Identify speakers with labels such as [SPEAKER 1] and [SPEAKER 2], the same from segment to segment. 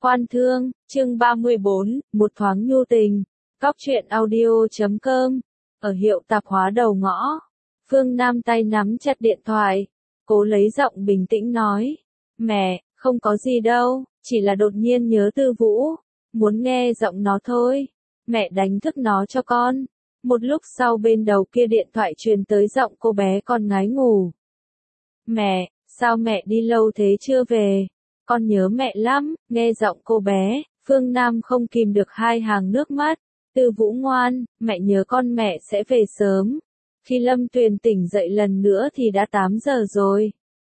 [SPEAKER 1] Quan thương, chương 34, một thoáng nhu tình. Góc truyện audio.com. Ở hiệu tạp hóa đầu ngõ. Phương Nam tay nắm chặt điện thoại. Cố lấy giọng bình tĩnh nói. Mẹ, không có gì đâu, chỉ là đột nhiên nhớ Tư Vũ. Muốn nghe giọng nó thôi. Mẹ đánh thức nó cho con. Một lúc sau bên đầu kia điện thoại truyền tới giọng cô bé còn ngái ngủ. Mẹ, sao mẹ đi lâu thế chưa về? Con nhớ mẹ lắm, nghe giọng cô bé, Phương Nam không kìm được hai hàng nước mắt. Tư Vũ ngoan, mẹ nhớ con, mẹ sẽ về sớm. Khi Lâm Tuyền tỉnh dậy lần nữa thì đã 8 giờ rồi.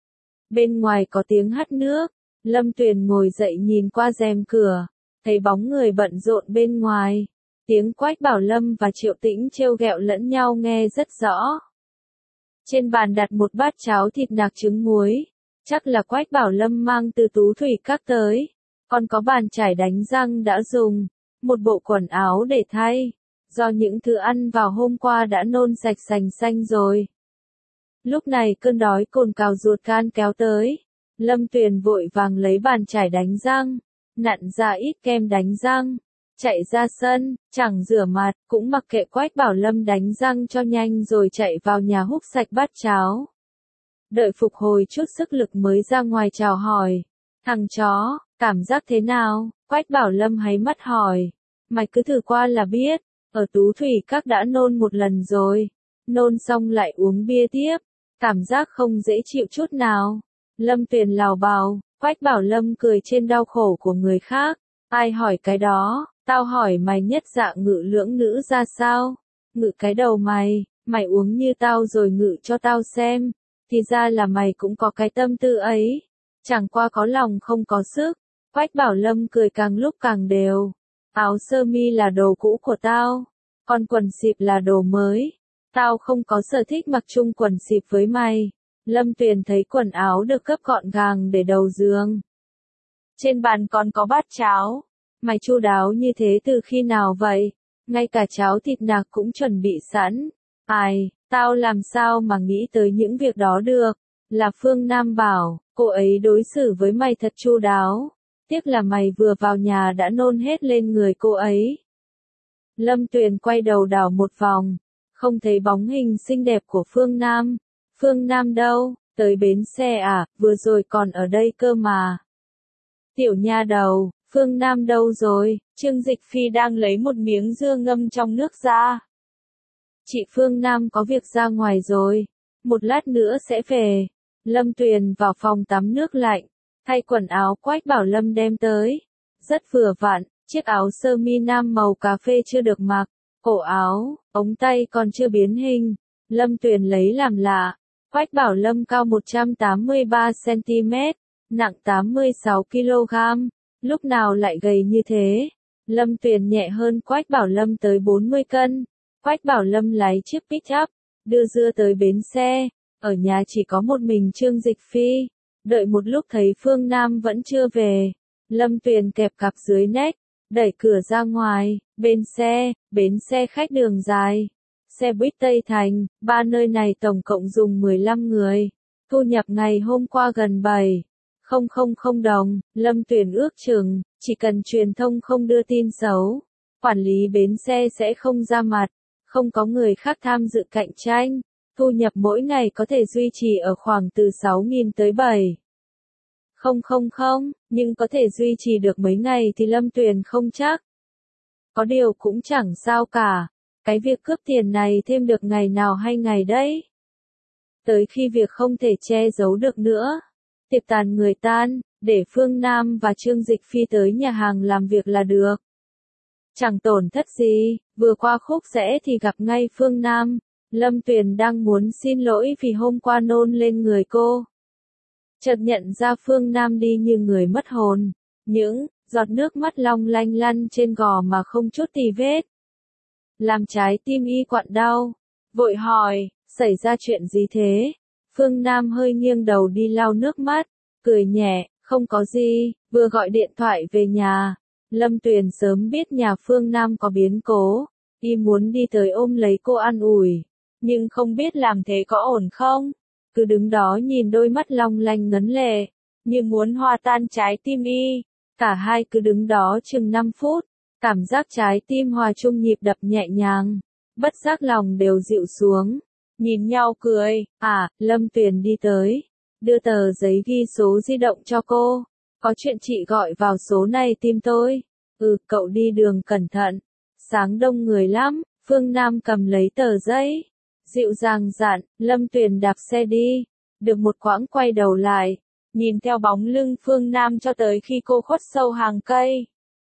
[SPEAKER 1] Bên ngoài có tiếng hắt nước, Lâm Tuyền ngồi dậy nhìn qua rèm cửa, thấy bóng người bận rộn bên ngoài. Tiếng Quách Bảo Lâm và Triệu Tĩnh trêu ghẹo lẫn nhau nghe rất rõ. Trên bàn đặt một bát cháo thịt nạc trứng muối. Chắc là Quách Bảo Lâm mang từ Tú Thủy Các tới. Còn có bàn chải đánh răng đã dùng. Một bộ quần áo để thay. Do những thứ ăn vào hôm qua đã nôn sạch sành xanh rồi. Lúc này cơn đói cồn cào ruột gan kéo tới. Lâm Tuyền vội vàng lấy bàn chải đánh răng. Nặn ra ít kem đánh răng. Chạy ra sân, chẳng rửa mặt, cũng mặc kệ Quách Bảo Lâm đánh răng cho nhanh rồi chạy vào nhà húp sạch bát cháo. Đợi phục hồi chút sức lực mới ra ngoài chào hỏi. Thằng chó, cảm giác thế nào? Quách Bảo Lâm háy mắt hỏi. Mày cứ thử qua là biết, ở Tú Thủy Các đã nôn một lần rồi. Nôn xong lại uống bia tiếp, cảm giác không dễ chịu chút nào. Lâm Tuyền lào bào, Quách Bảo Lâm cười trên đau khổ của người khác. Ai hỏi cái đó, tao hỏi mày nhất dạ ngự lưỡng nữ ra sao? Ngự cái đầu mày, mày uống như tao rồi ngự cho tao xem. Thì ra là mày cũng có cái tâm tư ấy. Chẳng qua có lòng không có sức. Quách Bảo Lâm cười càng lúc càng đều. Áo sơ mi là đồ cũ của tao. Còn quần xịp là đồ mới. Tao không có sở thích mặc chung quần xịp với mày. Lâm Tuyền thấy quần áo được gấp gọn gàng để đầu giường. Trên bàn còn có bát cháo. Mày chu đáo như thế từ khi nào vậy? Ngay cả cháo thịt nạc cũng chuẩn bị sẵn. Ai, tao làm sao mà nghĩ tới những việc đó được? Là Phương Nam bảo, cô ấy đối xử với mày thật chu đáo. Tiếc là mày vừa vào nhà đã nôn hết lên người cô ấy. Lâm Tuyền quay đầu đảo một vòng, không thấy bóng hình xinh đẹp của Phương Nam. Phương Nam đâu? Tới bến xe à? Vừa rồi còn ở đây cơ mà. Tiểu nha đầu, Phương Nam đâu rồi? Trương Dịch Phi đang lấy một miếng dưa ngâm trong nước ra. Chị Phương Nam có việc ra ngoài rồi. Một lát nữa sẽ về. Lâm Tuyền vào phòng tắm nước lạnh. Thay quần áo Quách Bảo Lâm đem tới. Rất vừa vặn, chiếc áo sơ mi nam màu cà phê chưa được mặc. Cổ áo, ống tay còn chưa biến hình. Lâm Tuyền lấy làm lạ. Quách Bảo Lâm cao 183cm, nặng 86kg. Lúc nào lại gầy như thế? Lâm Tuyền nhẹ hơn Quách Bảo Lâm tới 40 cân. Quách Bảo Lâm lái chiếc pick-up, đưa dưa tới bến xe. Ở nhà chỉ có một mình Trương Dịch Phi. Đợi một lúc thấy Phương Nam vẫn chưa về. Lâm Tuyền kẹp cặp dưới nách, đẩy cửa ra ngoài. Bến xe khách đường dài. Xe buýt Tây Thành, ba nơi này tổng cộng dùng 15 người. Thu nhập ngày hôm qua gần 7.000 đồng. Lâm Tuyền ước chừng, chỉ cần truyền thông không đưa tin xấu, quản lý bến xe sẽ không ra mặt. Không có người khác tham dự cạnh tranh, thu nhập mỗi ngày có thể duy trì ở khoảng từ 6.000 tới 7.000, nhưng có thể duy trì được mấy ngày thì Lâm Tuyền không chắc. Có điều cũng chẳng sao cả, cái việc cướp tiền này thêm được ngày nào hay ngày đấy. Tới khi việc không thể che giấu được nữa, tiệc tàn người tan, để Phương Nam và Trương Dịch Phi tới nhà hàng làm việc là được. Chẳng tổn thất gì, vừa qua khúc rẽ thì gặp ngay Phương Nam. Lâm Tuyền đang muốn xin lỗi vì hôm qua nôn lên người cô. Chợt nhận ra Phương Nam đi như người mất hồn. Những giọt nước mắt long lanh lăn trên gò mà không chút tì vết. Làm trái tim y quặn đau. Vội hỏi, xảy ra chuyện gì thế? Phương Nam hơi nghiêng đầu đi lau nước mắt, cười nhẹ, không có gì, vừa gọi điện thoại về nhà. Lâm Tuyền sớm biết nhà Phương Nam có biến cố, y muốn đi tới ôm lấy cô an ủi, nhưng không biết làm thế có ổn không? Cứ đứng đó nhìn đôi mắt long lanh ngấn lệ, như muốn hòa tan trái tim y. Cả hai cứ đứng đó chừng 5 phút, cảm giác trái tim hòa chung nhịp đập nhẹ nhàng, bất giác lòng đều dịu xuống, nhìn nhau cười, Lâm Tuyền đi tới, đưa tờ giấy ghi số di động cho cô, có chuyện chị gọi vào số này tìm tôi, cậu đi đường cẩn thận, sáng đông người lắm, Phương Nam cầm lấy tờ giấy, dịu dàng dặn, Lâm Tuyền đạp xe đi, được một quãng quay đầu lại, nhìn theo bóng lưng Phương Nam cho tới khi cô khuất sâu hàng cây.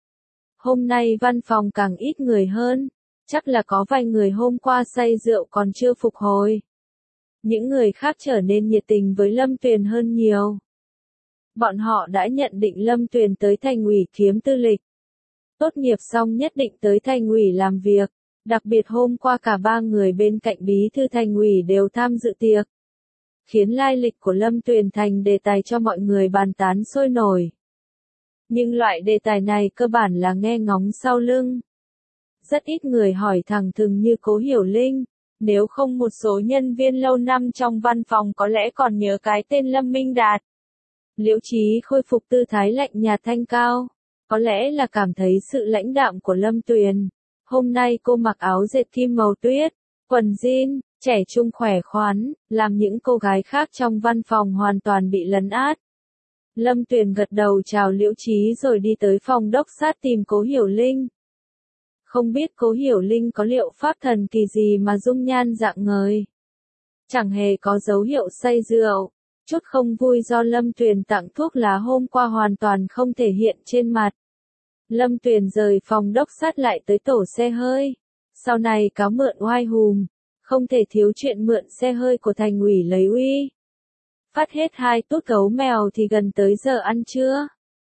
[SPEAKER 1] Hôm nay văn phòng càng ít người hơn, chắc là có vài người hôm qua say rượu còn chưa phục hồi. Những người khác trở nên nhiệt tình với Lâm Tuyền hơn nhiều. Bọn họ đã nhận định Lâm Tuyền tới thành ủy kiếm tư lịch. Tốt nghiệp xong nhất định tới thành ủy làm việc, đặc biệt hôm qua cả 3 người bên cạnh bí thư thành ủy đều tham dự tiệc, khiến lai lịch của Lâm Tuyền thành đề tài cho mọi người bàn tán sôi nổi. Nhưng loại đề tài này cơ bản là nghe ngóng sau lưng. Rất ít người hỏi thẳng thừng như Cố Hiểu Linh, nếu không một số nhân viên lâu năm trong văn phòng có lẽ còn nhớ cái tên Lâm Minh Đạt. Liễu Chí khôi phục tư thái lạnh nhạt thanh cao, có lẽ là cảm thấy sự lãnh đạm của Lâm Tuyền. Hôm nay cô mặc áo dệt kim màu tuyết, quần jean, trẻ trung khỏe khoắn, làm những cô gái khác trong văn phòng hoàn toàn bị lấn át. Lâm Tuyền gật đầu chào Liễu Chí rồi đi tới phòng đốc sát tìm Cố Hiểu Linh. Không biết Cố Hiểu Linh có liệu pháp thần kỳ gì mà dung nhan rạng ngời. Chẳng hề có dấu hiệu say rượu, chút không vui do Lâm Tuyền tặng thuốc lá hôm qua hoàn toàn không thể hiện trên mặt. Lâm Tuyền rời phòng đốc sát lại tới tổ xe hơi. Sau này cáo mượn oai hùm, không thể thiếu chuyện mượn xe hơi của thành ủy lấy uy. Phát hết 2 tút gấu mèo thì gần tới giờ ăn trưa.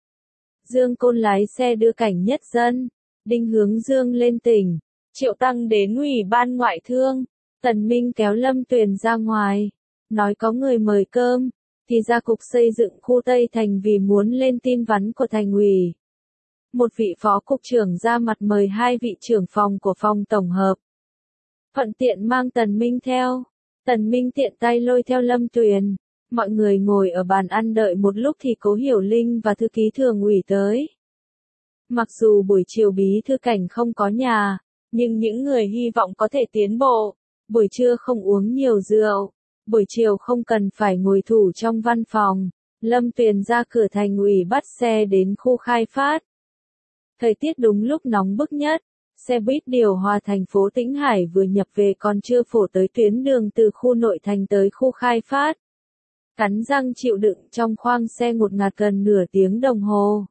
[SPEAKER 1] Dương Côn lái xe đưa Cảnh Nhất Dân, Đinh Hướng Dương lên tỉnh, Triệu Tăng đến Ủy ban Ngoại thương, Tần Minh kéo Lâm Tuyền ra ngoài, nói có người mời cơm, thì ra cục xây dựng khu Tây Thành vì muốn lên tin vắn của thành ủy. Một vị phó cục trưởng ra mặt mời 2 vị trưởng phòng của phòng tổng hợp. Thuận tiện mang Tần Minh theo. Tần Minh tiện tay lôi theo Lâm Tuyền. Mọi người ngồi ở bàn ăn đợi một lúc thì Cố Hiểu Linh và thư ký thường ủy tới. Mặc dù buổi chiều bí thư Cảnh không có nhà, nhưng những người hy vọng có thể tiến bộ. Buổi trưa không uống nhiều rượu, buổi chiều không cần phải ngồi thủ trong văn phòng. Lâm Tuyền ra cửa thành ủy bắt xe đến khu khai phát. Thời tiết đúng lúc nóng bức nhất, xe buýt điều hòa thành phố Tĩnh Hải vừa nhập về còn chưa phổ tới tuyến đường từ khu nội thành tới khu khai phát. Cắn răng chịu đựng trong khoang xe ngột ngạt gần nửa tiếng đồng hồ.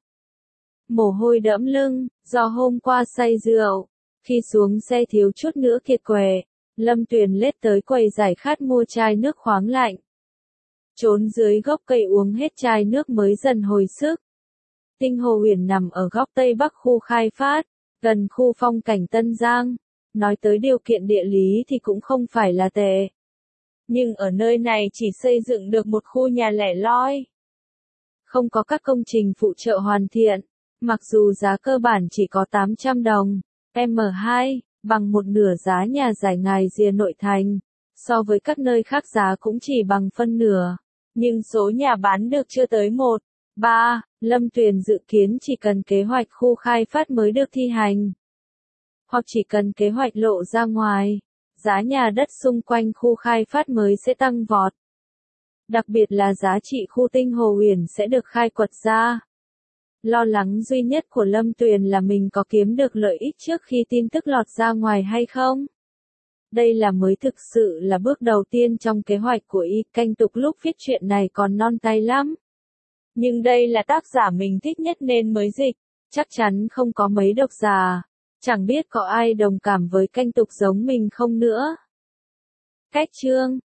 [SPEAKER 1] Mồ hôi đẫm lưng, do hôm qua say rượu, khi xuống xe thiếu chút nữa kiệt quệ, Lâm Tuyền lết tới quầy giải khát mua chai nước khoáng lạnh. Trốn dưới gốc cây uống hết chai nước mới dần hồi sức. Tinh Hồ Huyền nằm ở góc Tây Bắc khu khai phát, gần khu phong cảnh Tân Giang. Nói tới điều kiện địa lý thì cũng không phải là tệ. Nhưng ở nơi này chỉ xây dựng được một khu nhà lẻ loi. Không có các công trình phụ trợ hoàn thiện, mặc dù giá cơ bản chỉ có 800 đồng, M2, bằng một nửa giá nhà giải Ngài Rìa nội thành. So với các nơi khác giá cũng chỉ bằng phân nửa, nhưng số nhà bán được chưa tới 1/3. Lâm Tuyền dự kiến chỉ cần kế hoạch khu khai phát mới được thi hành, hoặc chỉ cần kế hoạch lộ ra ngoài, giá nhà đất xung quanh khu khai phát mới sẽ tăng vọt. Đặc biệt là giá trị khu Tinh Hồ Huyền sẽ được khai quật ra. Lo lắng duy nhất của Lâm Tuyền là mình có kiếm được lợi ích trước khi tin tức lọt ra ngoài hay không. Đây là mới thực sự là bước đầu tiên trong kế hoạch của Y Canh Tục, lúc viết chuyện này còn non tay lắm. Nhưng đây là tác giả mình thích nhất nên mới dịch, chắc chắn không có mấy độc giả. Chẳng biết có ai đồng cảm với Canh Tục giống mình không nữa. Cách chương